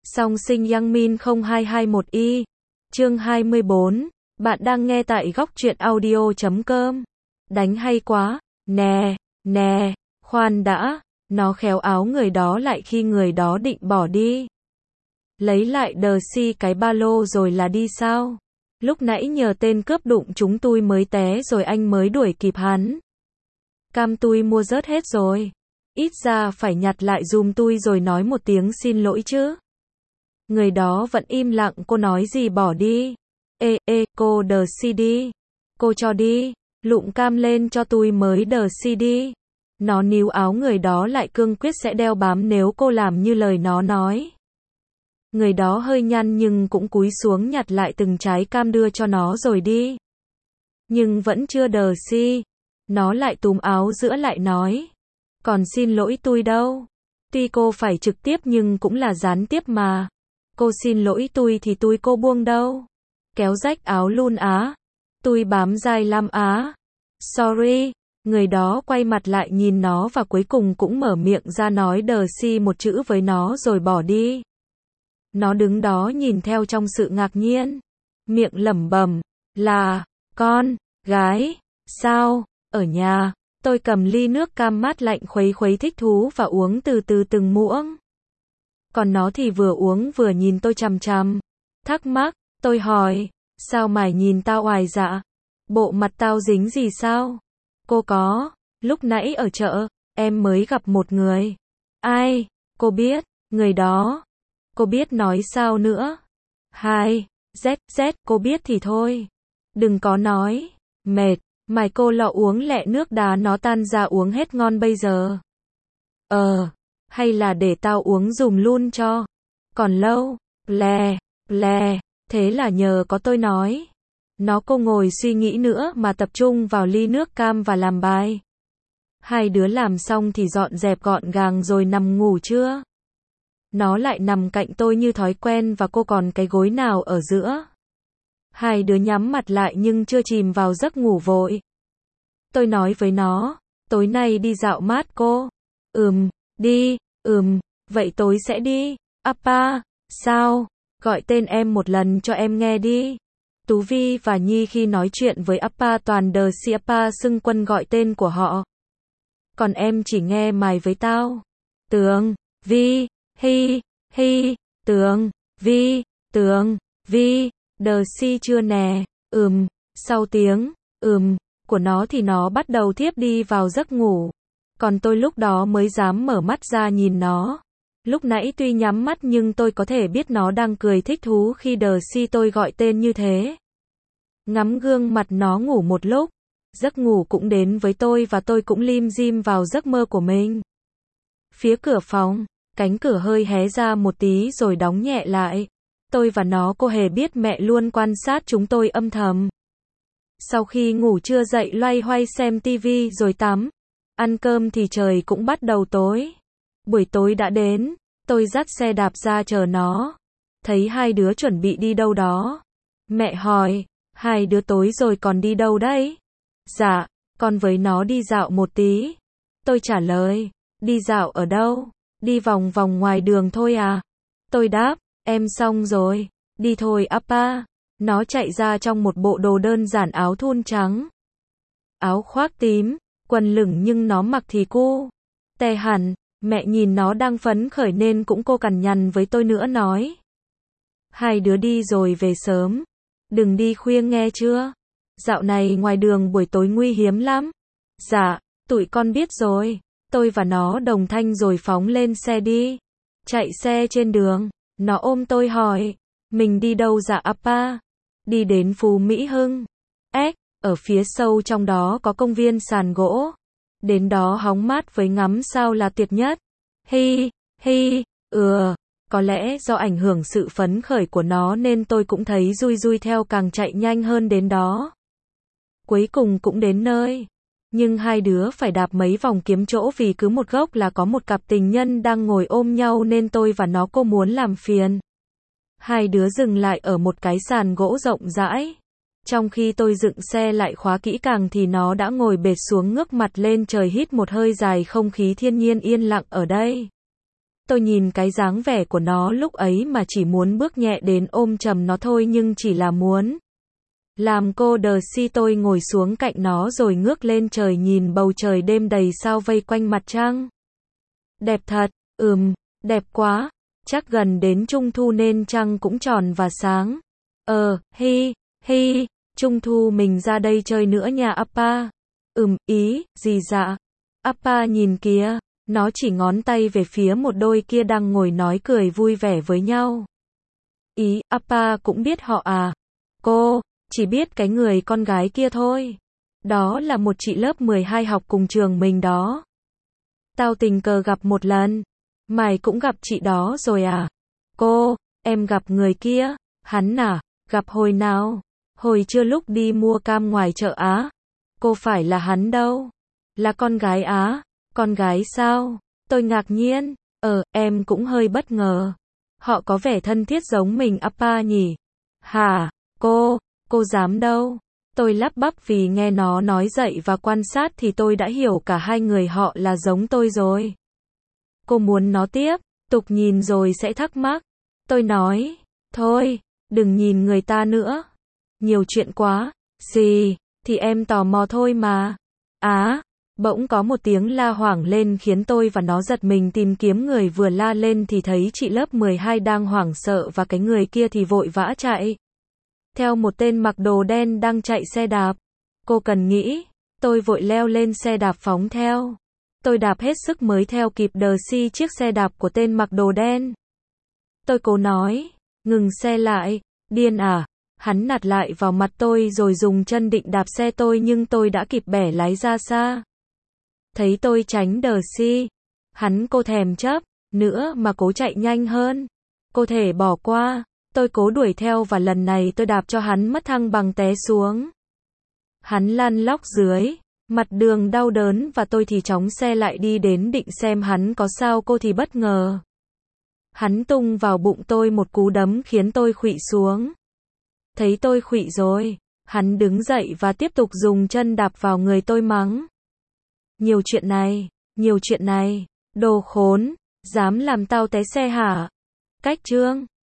Song sinh Yang Min 0221Y. Chương 24. Bạn đang nghe tại góc truyện audio.com. Đánh hay quá. Nè, khoan đã. Nó khéo áo người đó lại khi người đó định bỏ đi. Lấy lại đờ si cái ba lô rồi là đi sao? Lúc nãy nhờ tên cướp đụng chúng tôi mới té rồi anh mới đuổi kịp hắn. Cam tôi mua rớt hết rồi. Ít ra phải nhặt lại dùm tôi rồi nói một tiếng xin lỗi chứ. Người đó vẫn im lặng, cô nói gì bỏ đi. Cô đờ si đi. Cô cho đi. Lụm cam lên cho tôi mới đờ si đi. Nó níu áo người đó lại cương quyết sẽ đeo bám nếu cô làm như lời nó nói. Người đó hơi nhăn nhưng cũng cúi xuống nhặt lại từng trái cam đưa cho nó rồi đi. Nhưng vẫn chưa đờ si. Nó lại túm áo giữa lại nói. Còn xin lỗi tôi đâu. Tuy cô phải trực tiếp nhưng cũng là gián tiếp mà. Cô xin lỗi tôi thì tôi cô buông đâu. Kéo rách áo luôn á. Tôi bám dai lắm á. Sorry. Người đó quay mặt lại nhìn nó và cuối cùng cũng mở miệng ra nói đờ si một chữ với nó rồi bỏ đi. Nó đứng đó nhìn theo trong sự ngạc nhiên. Miệng lẩm bẩm. Là, con, gái, sao, ở nhà. Tôi cầm ly nước cam mát lạnh khuấy khuấy thích thú và uống từ từ từng muỗng. Còn nó thì vừa uống vừa nhìn tôi chằm chằm. Thắc mắc, tôi hỏi, sao mày nhìn tao oài dạ? Bộ mặt tao dính gì sao? Cô có, lúc nãy ở chợ, em mới gặp một người. Ai? Cô biết, người đó. Cô biết nói sao nữa? Cô biết thì thôi. Đừng có nói, mệt, mày cô lọ uống lẹ nước đá nó tan ra uống hết ngon bây giờ. Hay là để tao uống dùm luôn cho. Còn lâu, lè, thế là nhờ có tôi nói. Nó cô ngồi suy nghĩ nữa mà tập trung vào ly nước cam và làm bài. Hai đứa làm xong thì dọn dẹp gọn gàng rồi nằm ngủ chưa? Nó lại nằm cạnh tôi như thói quen và cô còn cái gối nào ở giữa. Hai đứa nhắm mặt lại nhưng chưa chìm vào giấc ngủ vội. Tôi nói với nó, tối nay đi dạo mát cô. Đi, vậy tối sẽ đi. Appa, sao? Gọi tên em một lần cho em nghe đi. Tú Vi và Nhi khi nói chuyện với Appa toàn đờ si Appa xưng quân gọi tên của họ. Còn em chỉ nghe mày với tao. Tường, Vi, Hi, Tường, Vi, đờ si chưa nè. Sau tiếng, của nó thì nó bắt đầu thiếp đi vào giấc ngủ. Còn tôi lúc đó mới dám mở mắt ra nhìn nó. Lúc nãy tuy nhắm mắt nhưng tôi có thể biết nó đang cười thích thú khi đờ si tôi gọi tên như thế. Ngắm gương mặt nó ngủ một lúc. Giấc ngủ cũng đến với tôi và tôi cũng lim dim vào giấc mơ của mình. Phía cửa phòng, cánh cửa hơi hé ra một tí rồi đóng nhẹ lại. Tôi và nó cô hề biết mẹ luôn quan sát chúng tôi âm thầm. Sau khi ngủ trưa dậy loay hoay xem tivi rồi tắm. Ăn cơm thì trời cũng bắt đầu tối. Buổi tối đã đến, tôi dắt xe đạp ra chờ nó. Thấy hai đứa chuẩn bị đi đâu đó. Mẹ hỏi, hai đứa tối rồi còn đi đâu đấy? Dạ, con với nó đi dạo một tí. Tôi trả lời, đi dạo ở đâu? Đi vòng vòng ngoài đường thôi à? Tôi đáp, em xong rồi, đi thôi Appa. Nó chạy ra trong một bộ đồ đơn giản áo thun trắng. Áo khoác tím, quần lửng nhưng nó mặc thì cu. Tè hẳn, mẹ nhìn nó đang phấn khởi nên cũng cô cằn nhằn với tôi nữa nói. Hai đứa đi rồi về sớm. Đừng đi khuya nghe chưa? Dạo này ngoài đường buổi tối nguy hiểm lắm. Dạ, tụi con biết rồi. Tôi và nó đồng thanh rồi phóng lên xe đi. Chạy xe trên đường, nó ôm tôi hỏi. Mình đi đâu dạ Appa? Đi đến Phú Mỹ Hưng. Ở phía sâu trong đó có công viên sàn gỗ. Đến đó hóng mát với ngắm sao là tuyệt nhất. Có lẽ do ảnh hưởng sự phấn khởi của nó nên tôi cũng thấy vui theo càng chạy nhanh hơn đến đó. Cuối cùng cũng đến nơi. Nhưng hai đứa phải đạp mấy vòng kiếm chỗ vì cứ một góc là có một cặp tình nhân đang ngồi ôm nhau nên tôi và nó cô muốn làm phiền. Hai đứa dừng lại ở một cái sàn gỗ rộng rãi. Trong khi tôi dựng xe lại khóa kỹ càng thì nó đã ngồi bệt xuống ngước mặt lên trời hít một hơi dài không khí thiên nhiên yên lặng ở đây. Tôi nhìn cái dáng vẻ của nó lúc ấy mà chỉ muốn bước nhẹ đến ôm chầm nó thôi, nhưng chỉ là muốn làm cô đờ si. Tôi ngồi xuống cạnh nó rồi ngước lên trời nhìn bầu trời đêm đầy sao vây quanh mặt trăng. Đẹp thật, đẹp quá, chắc gần đến Trung thu nên trăng cũng tròn và sáng. Hi, Trung thu mình ra đây chơi nữa nha Appa. Ý, gì dạ? Appa nhìn kìa, nó chỉ ngón tay về phía một đôi kia đang ngồi nói cười vui vẻ với nhau. Ý, Appa cũng biết họ à? Cô chỉ biết cái người con gái kia thôi. Đó là một chị lớp 12 học cùng trường mình đó. Tao tình cờ gặp một lần. Mày cũng gặp chị đó rồi à? Cô, em gặp người kia. Hắn à? Gặp hồi nào? Hồi trưa lúc đi mua cam ngoài chợ á. Cô phải là hắn đâu. Là con gái á? Con gái sao? Tôi ngạc nhiên. Em cũng hơi bất ngờ. Họ có vẻ thân thiết giống mình Appa nhỉ? Hả? Cô dám đâu. Tôi lắp bắp vì nghe nó nói dậy và quan sát thì tôi đã hiểu cả hai người họ là giống tôi rồi. Cô muốn nó tiếp tục nhìn rồi sẽ thắc mắc. Tôi nói, thôi, đừng nhìn người ta nữa. Nhiều chuyện quá. Gì, thì em tò mò thôi mà. Bỗng có một tiếng la hoảng lên khiến tôi và nó giật mình tìm kiếm người, vừa la lên thì thấy chị lớp 12 đang hoảng sợ và cái người kia thì vội vã chạy theo một tên mặc đồ đen đang chạy xe đạp. Cô cần nghĩ, tôi vội leo lên xe đạp phóng theo. Tôi đạp hết sức mới theo kịp đờ si chiếc xe đạp của tên mặc đồ đen. Tôi cố nói, ngừng xe lại, điên à? Hắn nạt lại vào mặt tôi rồi dùng chân định đạp xe tôi, nhưng tôi đã kịp bẻ lái ra xa. Thấy tôi tránh đờ si, hắn cô thèm chấp nữa mà cố chạy nhanh hơn. Cô thể bỏ qua. Tôi cố đuổi theo và lần này tôi đạp cho hắn mất thăng bằng té xuống. Hắn lăn lóc dưới mặt đường đau đớn và tôi thì chóng xe lại đi đến định xem hắn có sao. Cô thì bất ngờ. Hắn tung vào bụng tôi một cú đấm khiến tôi khuỵu xuống. Thấy tôi khuỵu rồi, hắn đứng dậy và tiếp tục dùng chân đạp vào người tôi mắng. Nhiều chuyện này, đồ khốn, dám làm tao té xe hả? Cách chương